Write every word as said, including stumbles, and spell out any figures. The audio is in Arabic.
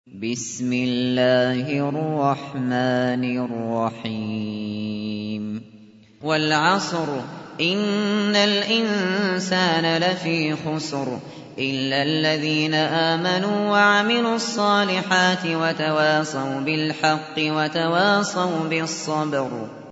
بسم الله الرحمن الرحيم والعصر إن الإنسان لفي خسر إلا الذين آمنوا وعملوا الصالحات وتواصوا بالحق وتواصوا بالصبر